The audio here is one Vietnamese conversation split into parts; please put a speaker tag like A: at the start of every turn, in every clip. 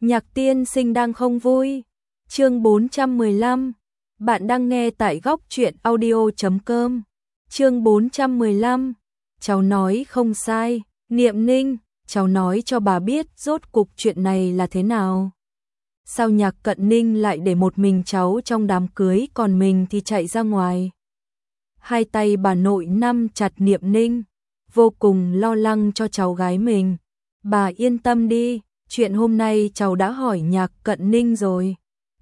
A: Nhạc tiên sinh đang không vui. Chương 415. Bạn đang nghe tại góc truyện audio.com. Chương 415. Cháu nói không sai, Niệm Ninh, cháu nói cho bà biết rốt cục chuyện này là thế nào. Sao Nhạc Cận Ninh lại để một mình cháu trong đám cưới còn mình thì chạy ra ngoài. Hai tay bà nội nắm chặt Niệm Ninh, vô cùng lo lắng cho cháu gái mình. Bà yên tâm đi, chuyện hôm nay cháu đã hỏi Nhạc Cận Ninh rồi.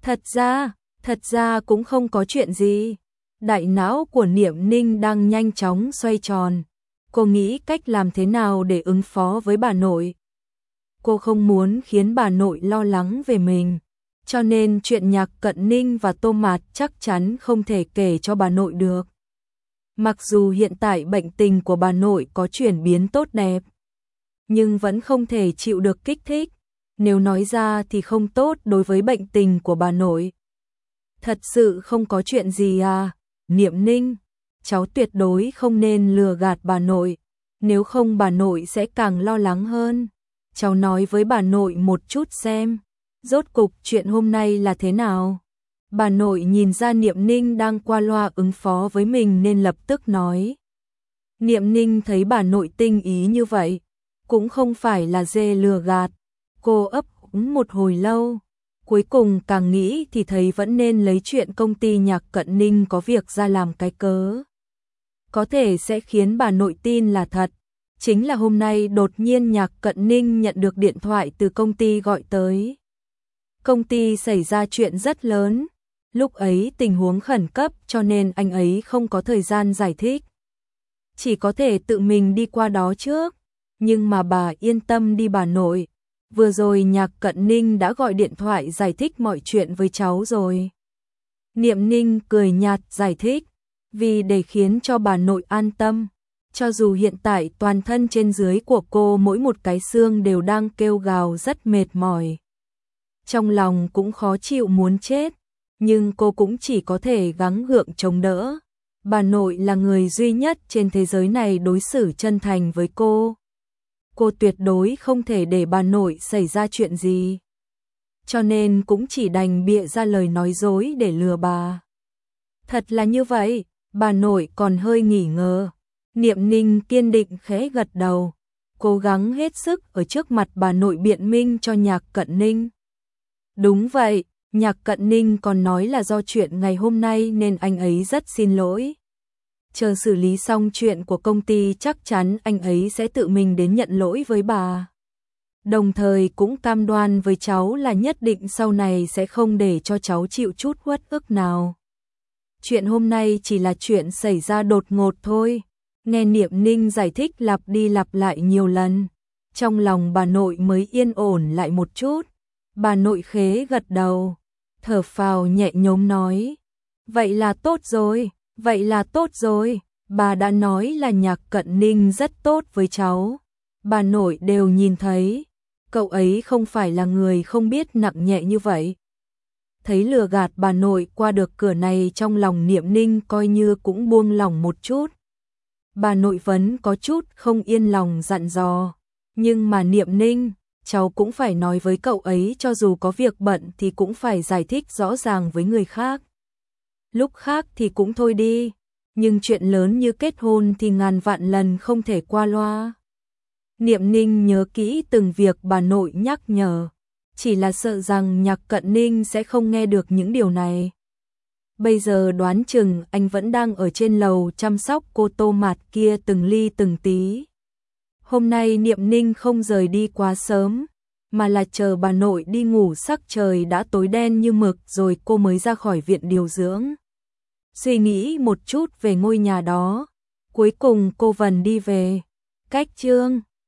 A: Thật ra cũng không có chuyện gì. Đại não của Niệm Ninh đang nhanh chóng xoay tròn. Cô nghĩ cách làm thế nào để ứng phó với bà nội. Cô không muốn khiến bà nội lo lắng về mình, cho nên chuyện Nhạc Cận Ninh và Tô Mạt chắc chắn không thể kể cho bà nội được. Mặc dù hiện tại bệnh tình của bà nội có chuyển biến tốt đẹp, nhưng vẫn không thể chịu được kích thích. Nếu nói ra thì không tốt đối với bệnh tình của bà nội. Thật sự không có chuyện gì à, Niệm Ninh, cháu tuyệt đối không nên lừa gạt bà nội, nếu không bà nội sẽ càng lo lắng hơn. Cháu nói với bà nội một chút xem, rốt cục chuyện hôm nay là thế nào. Bà nội nhìn ra Niệm Ninh đang qua loa ứng phó với mình nên lập tức nói. Niệm Ninh thấy bà nội tinh ý như vậy, cũng không phải là dê lừa gạt. Cô ấp úng một hồi lâu, cuối cùng càng nghĩ thì thấy vẫn nên lấy chuyện công ty Nhạc Cận Ninh có việc ra làm cái cớ. Có thể sẽ khiến bà nội tin là thật. Chính là hôm nay đột nhiên Nhạc Cận Ninh nhận được điện thoại từ công ty gọi tới. Công ty xảy ra chuyện rất lớn, lúc ấy tình huống khẩn cấp cho nên anh ấy không có thời gian giải thích. Chỉ có thể tự mình đi qua đó trước, nhưng mà bà yên tâm đi bà nội. Vừa rồi Nhạc Cận Ninh đã gọi điện thoại giải thích mọi chuyện với cháu rồi. Niệm Ninh cười nhạt giải thích, vì để khiến cho bà nội an tâm. Cho dù hiện tại toàn thân trên dưới của cô mỗi một cái xương đều đang kêu gào rất mệt mỏi. Trong lòng cũng khó chịu muốn chết, nhưng cô cũng chỉ có thể gắng gượng chống đỡ. Bà nội là người duy nhất trên thế giới này đối xử chân thành với cô. Cô tuyệt đối không thể để bà nội xảy ra chuyện gì. Cho nên cũng chỉ đành bịa ra lời nói dối để lừa bà. Thật là như vậy, bà nội còn hơi nghi ngờ. Niệm Ninh kiên định khẽ gật đầu, cố gắng hết sức ở trước mặt bà nội biện minh cho Nhạc Cận Ninh. Đúng vậy, Nhạc Cận Ninh còn nói là do chuyện ngày hôm nay nên anh ấy rất xin lỗi. Chờ xử lý xong chuyện của công ty chắc chắn anh ấy sẽ tự mình đến nhận lỗi với bà. Đồng thời cũng cam đoan với cháu là nhất định sau này sẽ không để cho cháu chịu chút uất ức nào. Chuyện hôm nay chỉ là chuyện xảy ra đột ngột thôi. Nghe Niệm Ninh giải thích lặp đi lặp lại nhiều lần, trong lòng bà nội mới yên ổn lại một chút. Bà nội khế gật đầu, thở phào nhẹ nhõm nói. Vậy là tốt rồi, bà đã nói là Nhạc Cận Ninh rất tốt với cháu. Bà nội đều nhìn thấy, cậu ấy không phải là người không biết nặng nhẹ như vậy. Thấy lừa gạt bà nội qua được cửa này trong lòng Niệm Ninh coi như cũng buông lỏng một chút. Bà nội vẫn có chút không yên lòng dặn dò. Nhưng mà Niệm Ninh, cháu cũng phải nói với cậu ấy cho dù có việc bận thì cũng phải giải thích rõ ràng với người khác. Lúc khác thì cũng thôi đi, nhưng chuyện lớn như kết hôn thì ngàn vạn lần không thể qua loa. Niệm Ninh nhớ kỹ từng việc bà nội nhắc nhở, chỉ là sợ rằng Nhạc Cận Ninh sẽ không nghe được những điều này. Bây giờ đoán chừng anh vẫn đang ở trên lầu chăm sóc cô Tô Mạt kia từng ly từng tí. Hôm nay Niệm Ninh không rời đi quá sớm, mà là chờ bà nội đi ngủ sắc trời đã tối đen như mực rồi cô mới ra khỏi viện điều dưỡng. Suy nghĩ một chút về ngôi nhà đó, cuối cùng cô Vân đi về. Cách chương